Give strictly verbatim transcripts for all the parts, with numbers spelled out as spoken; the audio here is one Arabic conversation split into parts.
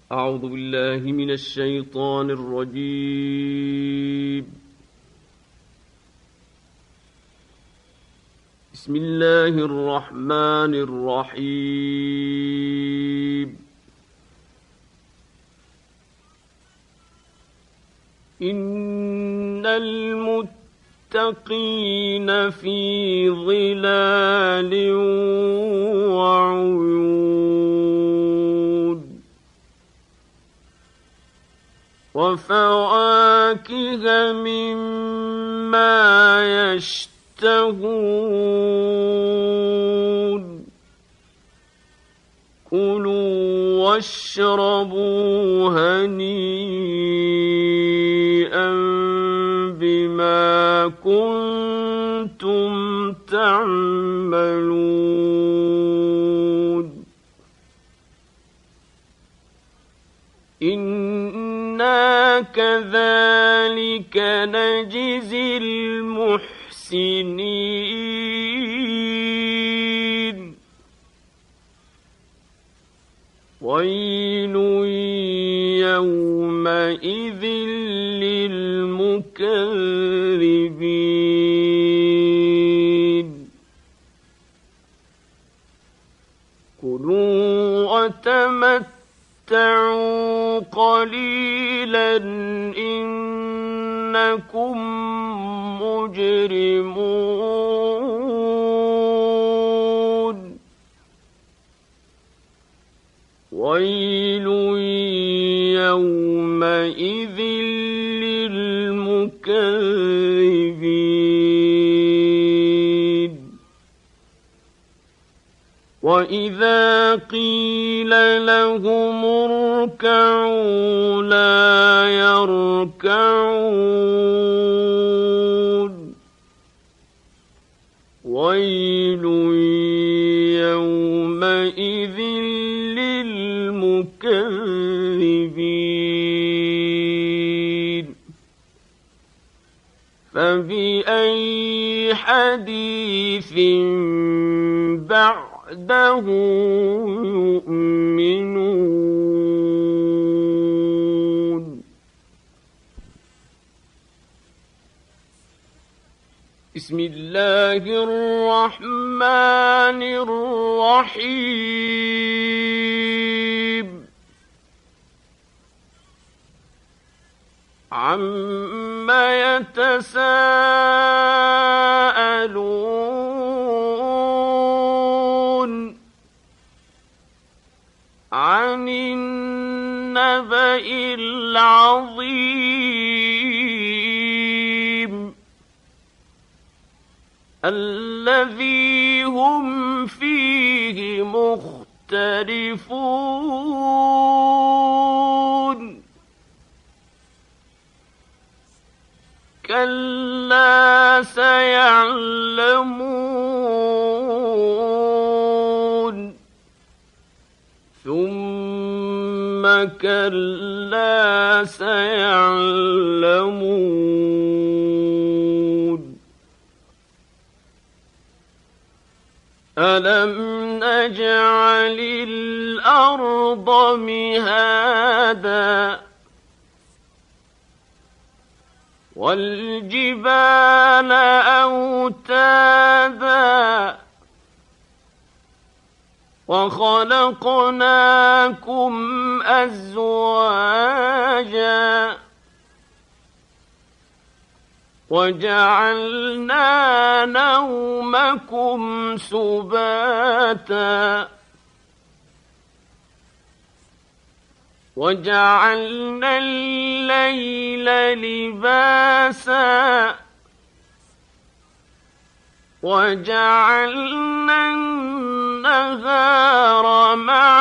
أعوذ بالله من الشيطان الرجيم. بسم الله الرحمن الرحيم. إن المتقين في ظلال وعيون وفواكه مما يشتهون كلوا واشربوا هنيئا بما كنتم تعملون إنا كذلك نجزي المحسنين ويل يومئذ للمكذبين كلوا وتمتعوا قليلا إنكم مجرمون ويل يومئذ للمكذبين وإذا قيل لهم اركعوا لا يركعون ويل يومئذ للمكذبين فبأي حديث بعده يؤمنون بسم الله الرحمن الرحيم عما يتساءلون عن النبأ العظيم الذي هم فيه مختلفون كلا سيعلمون ثم كلا سيعلمون ألم نجعل الأرض مهادا والجبال أوتادا وخلقناكم أزواجا وجعلنا نومكم سباتا وجعلنا الليل لباسا وجعلنا النهار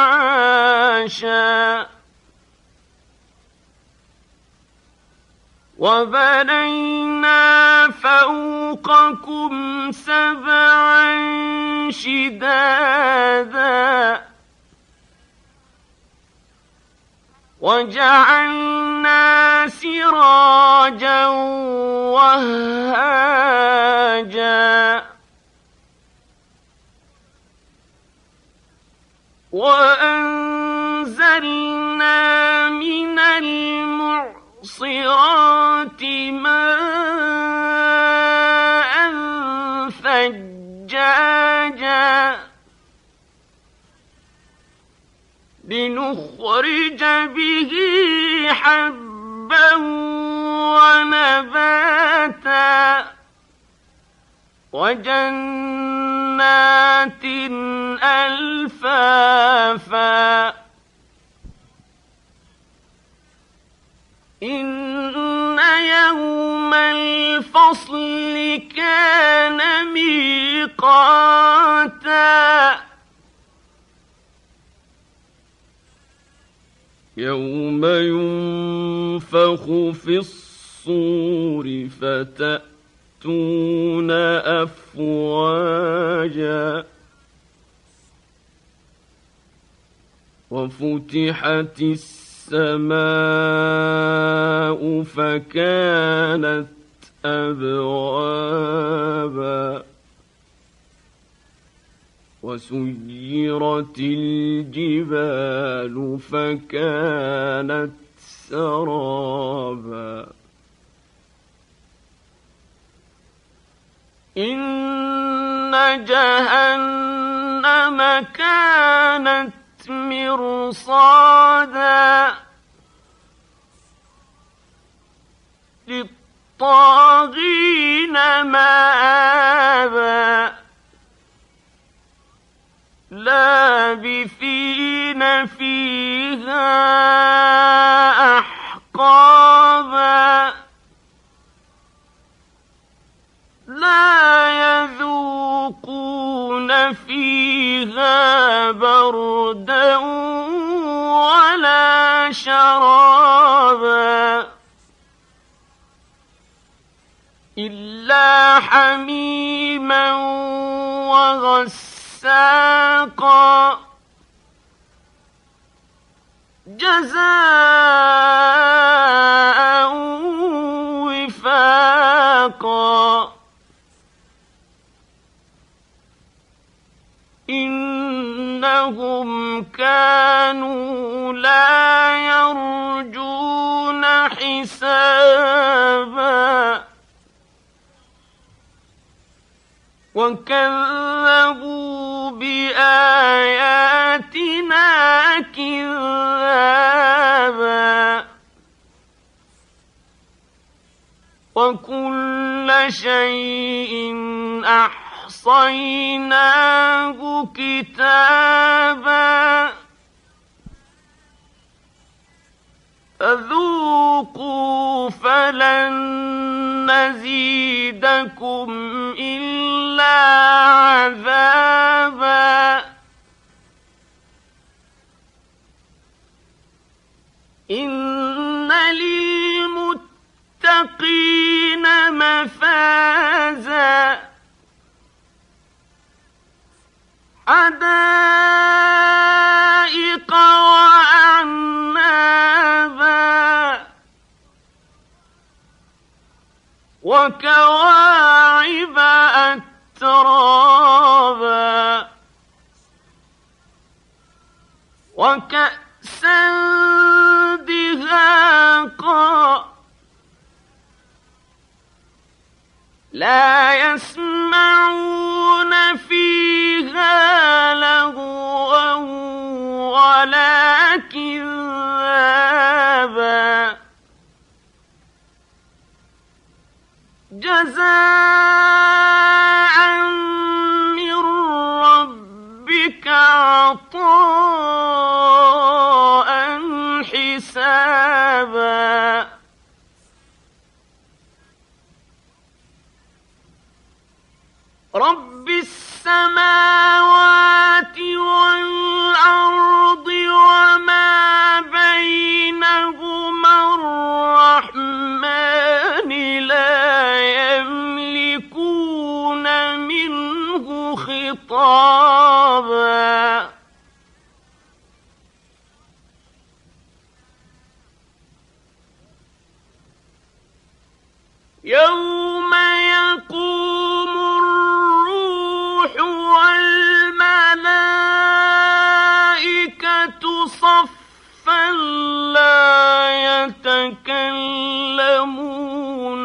معاشا وبنينا فوقكم سبعا شدادا وجعلنا سراجا وهاجا وأنزلنا لنخرج به حبا ونباتا وجنات ألفافا إن يوم الفصل كان ميقاتا يوم ينفخ في الصور فتأتون أفواجا وفتحت السماء فكانت أبوابا وسيرت الجبال فكانت سرابا إن جهنم كانت مرصادا للطاغين مآبا لابثين فيها أحقابا لا يذوقون فيها بردا ولا شرابا إلا حميما وغساقا جزاء وفاقا إنهم كانوا لا يرجون حسابا وكذبوا بآياتنا كذابا وكل شيء أحصيناه كتابا فذوقوا فلن نزيدكم إلا عذابا إن للمتقين مفازا حدائق وأعنابا وكواعب أترابا وكأسا دهاقا لا يسمعون فيها لغوا ولا كذابا جزاء من ربك عطاء حسابا رب السماوات والأرض وما بينهما الرحمن لا يملكون منه خطابا يوم يقوم الروح والملائكة صفا لا يتكلمون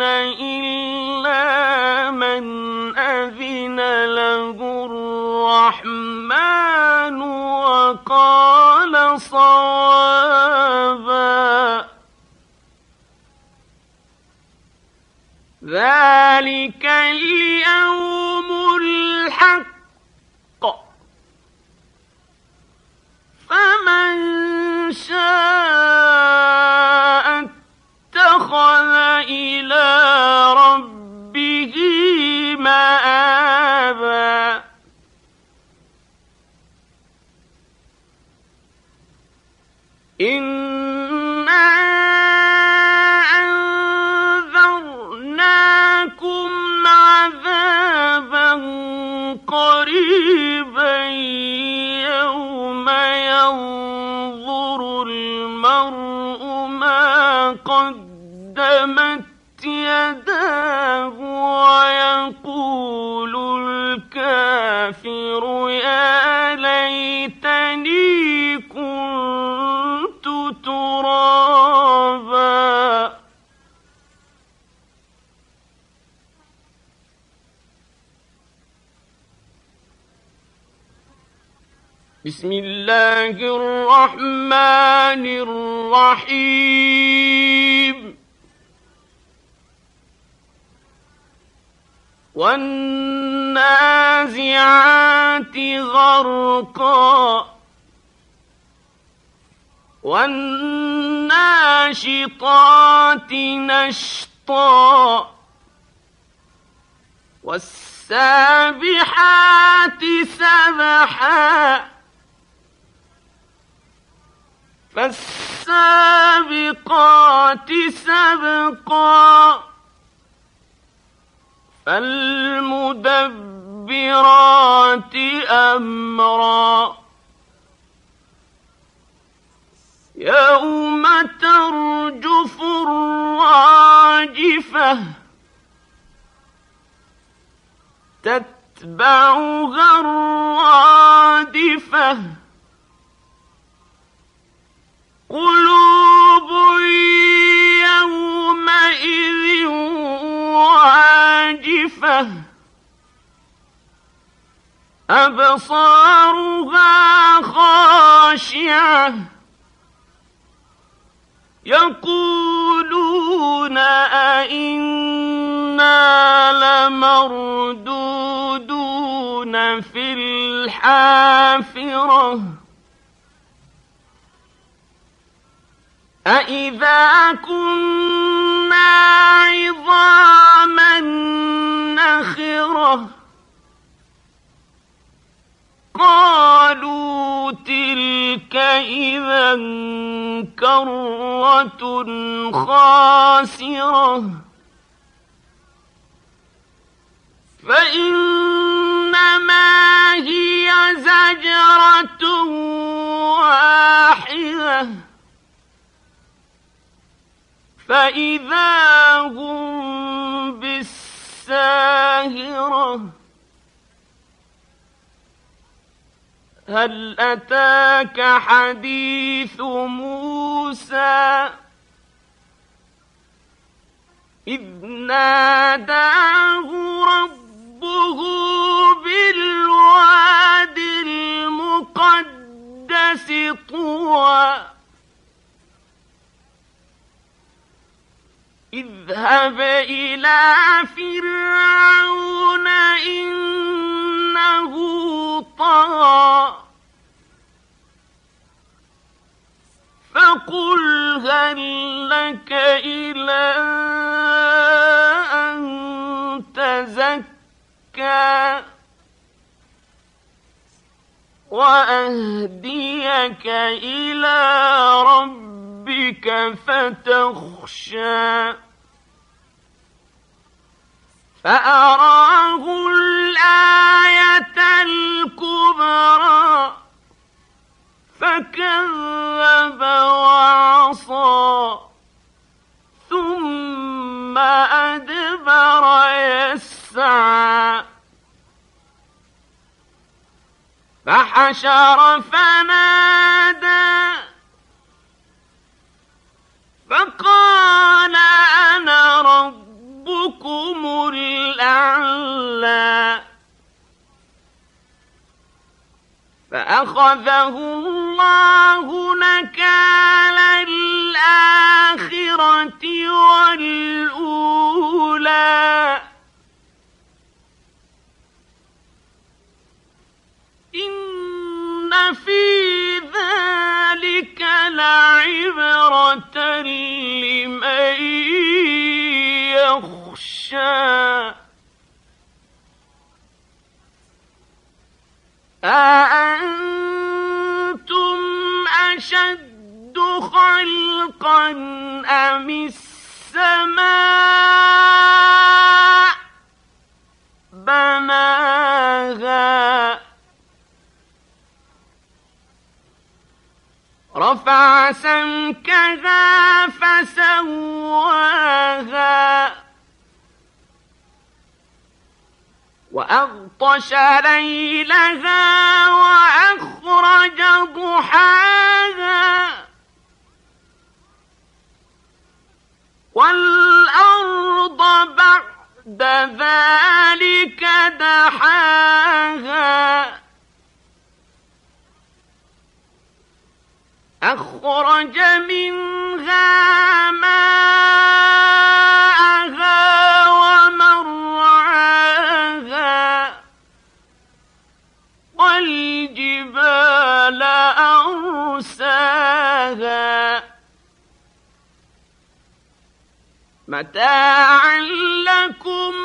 إلا من أذن له الرحمن وقال صوابا ذلك اليوم الحق فمن شاء اتخذ إلى ربه مآبا إنا أنذرناكم عذابا قريبا يوم ينظر المرء ما قدمت يداه ويقول الكافر يا ليتني كنت ترابا بسم الله الرحمن الرحيم والنازعات غرقا والناشطات نشطا والسابحات سبحا فالسابقات سبقا فالمدبرات أمرا يوم ترجف الراجفة تتبعها الرادفة قلوب يومئذ واجفة أبصارها خاشعة يقولون أئنا لمردودون في الحافرة أإذا كنا عظاما نخرة قالوا تلك إذا كرة خاسرة فإنما هي زجرة واحدة فإذا هم بالساهرة هل أتاك حديث موسى إذ ناداه ربه بالواد المقدس طوى اذهب إلى فرعون إنه طغى فقل هل لك إلى أن تزكى وأهديك إلى ربك فتخشى فأراه الآية الكبرى فكذب وعصى ثم أدبر يسعى فحشر فنادى فقال أنا ربكم الأعلى فأخذه الله الله نكال الآخرة والأولى إن في ذلك لعبرة لمن يخشى أأنتم أشد خلقا أم السماء بناها رفع سمكها فسواها وأغطش ليلها وأخرج ضحاها والأرض بعد ذلك دحاها أخرج منها ماءها ومرعاها والجبال أرساها متاعا لكم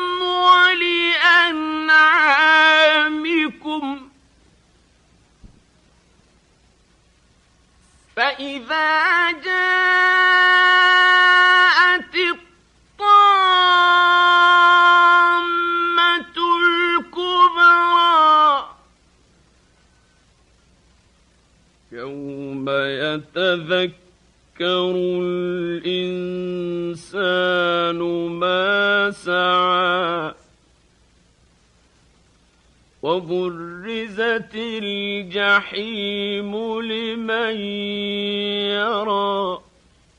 ولأنعامكم فإذا جاءت الطامة الكبرى يوم يتذكر الإنسان ما سعى وبرزت الجحيم لمن يرى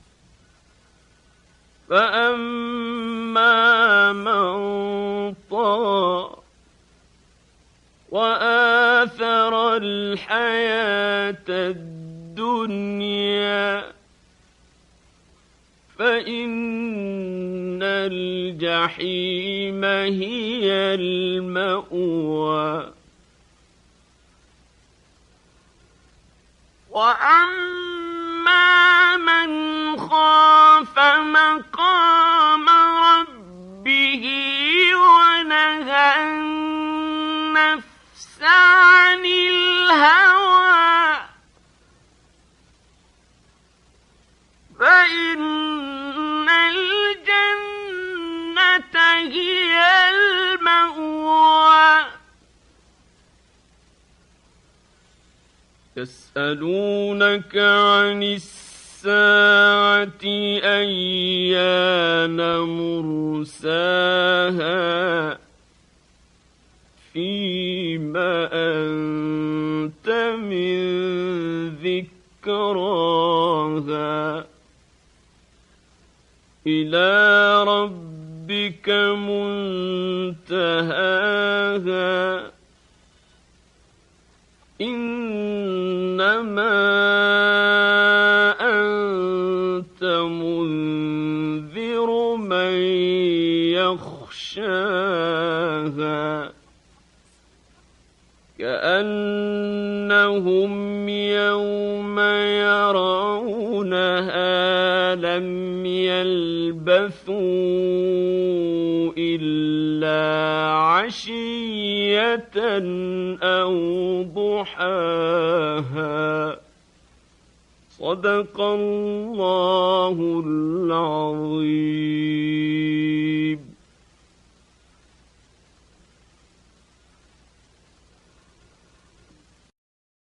فأما من طغى وآثر الحياة الدنيا فإن الجحيم هي المأوى وأما من خاف مقام ربه ونهى النفس عن الهوى فإن الجنة هي المأوى يسألونك عن الساعة أيان مرساها فيما أنت من ذكراها إلى ربك منتهاها إنما أنت منذر من يخشاها كأنهم يوم يرونها لم يلبثوا إلا عشية أو ضحاها صدق الله العظيم.